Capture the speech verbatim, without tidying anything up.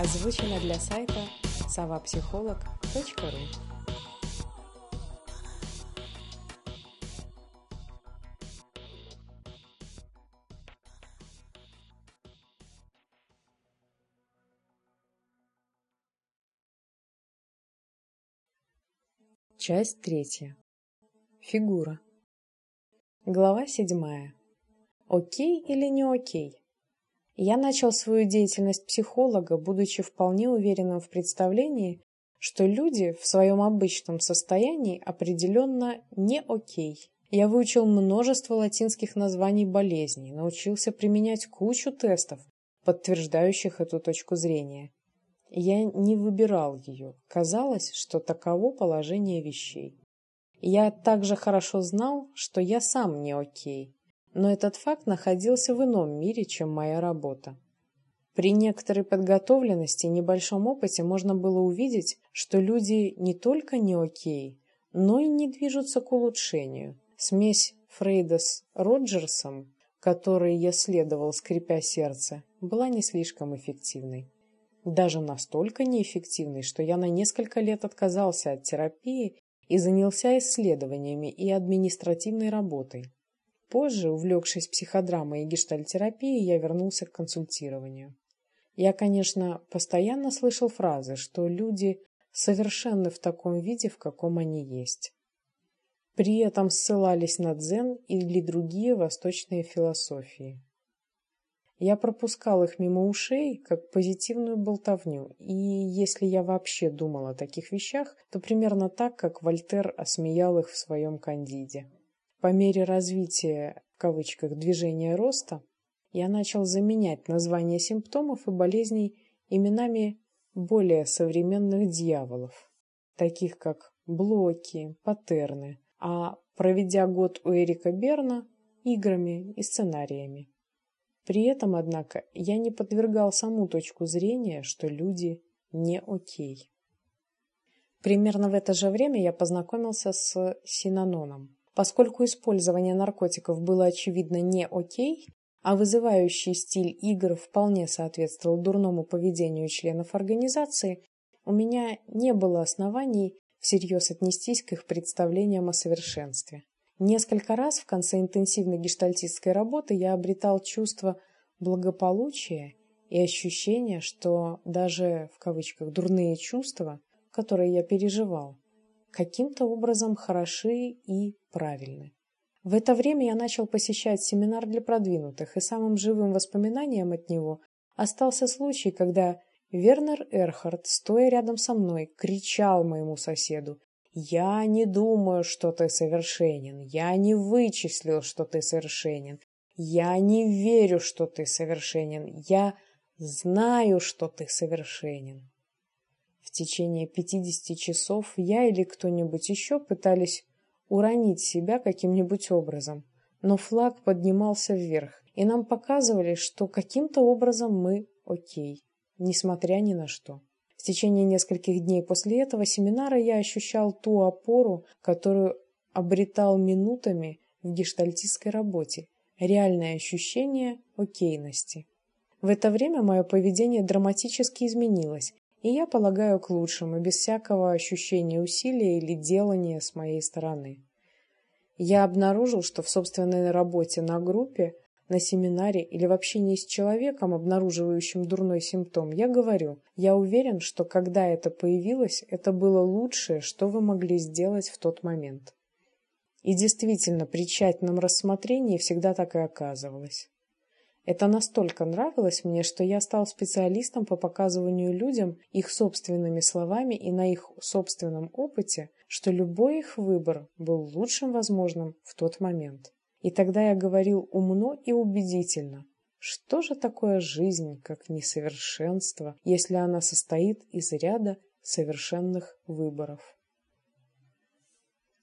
Озвучено для сайта совапсихолог точка ру. Часть третья. Фигура. Глава седьмая. Окей или не окей? Я начал свою деятельность психолога, будучи вполне уверенным в представлении, что люди в своем обычном состоянии определенно не окей. Я выучил множество латинских названий болезней, научился применять кучу тестов, подтверждающих эту точку зрения. Я не выбирал ее. Казалось, что таково положение вещей. Я также хорошо знал, что я сам не окей, но этот факт находился в ином мире, чем моя работа. При некоторой подготовленности и небольшом опыте можно было увидеть, что люди не только не окей, но и не движутся к улучшению. Смесь Фрейда с Роджерсом, которой я следовал, скрипя сердце, была не слишком эффективной. Даже настолько неэффективной, что я на несколько лет отказался от терапии и занялся исследованиями и административной работой. Позже, увлекшись психодрамой и гештальтерапией, я вернулся к консультированию. Я, конечно, постоянно слышал фразы, что люди совершенны в таком виде, в каком они есть. При этом ссылались на дзен или другие восточные философии. Я пропускал их мимо ушей, как позитивную болтовню, и если я вообще думал о таких вещах, то примерно так, как Вольтер осмеял их в своем «Кандиде». По мере развития, в кавычках, движения роста, я начал заменять названия симптомов и болезней именами более современных дьяволов, таких как блоки, паттерны, а, проведя год у Эрика Берна, играми и сценариями. При этом, однако, я не подвергал саму точку зрения, что люди не окей. Примерно в это же время я познакомился с Синаноном. Поскольку использование наркотиков было очевидно не окей, а вызывающий стиль игр вполне соответствовал дурному поведению членов организации, у меня не было оснований всерьез отнестись к их представлениям о совершенстве. Несколько раз в конце интенсивной гештальтистской работы я обретал чувство благополучия и ощущение, что даже, в кавычках, дурные чувства, которые я переживал, каким-то образом хороши и правильны. В это время я начал посещать семинар для продвинутых, и самым живым воспоминанием от него остался случай, когда Вернер Эрхард, стоя рядом со мной, кричал моему соседу: «Я не думаю, что ты совершенен. Я не вычислил, что ты совершенен. Я не верю, что ты совершенен. Я знаю, что ты совершенен». В течение пятидесяти часов я или кто-нибудь еще пытались уронить себя каким-нибудь образом, но флаг поднимался вверх, и нам показывали, что каким-то образом мы окей, несмотря ни на что. В течение нескольких дней после этого семинара я ощущал ту опору, которую обретал минутами в гештальтистской работе, реальное ощущение окейности. В это время мое поведение драматически изменилось, и я полагаю к лучшему, без всякого ощущения усилия или делания с моей стороны. Я обнаружил, что в собственной работе на группе, на семинаре или в общении с человеком, обнаруживающим дурной симптом, я говорю: я уверен, что когда это появилось, это было лучшее, что вы могли сделать в тот момент. И действительно, при тщательном рассмотрении всегда так и оказывалось. Это настолько нравилось мне, что я стал специалистом по показыванию людям их собственными словами и на их собственном опыте, что любой их выбор был лучшим возможным в тот момент. И тогда я говорил умно и убедительно: что же такое жизнь, как несовершенство, если она состоит из ряда совершенных выборов?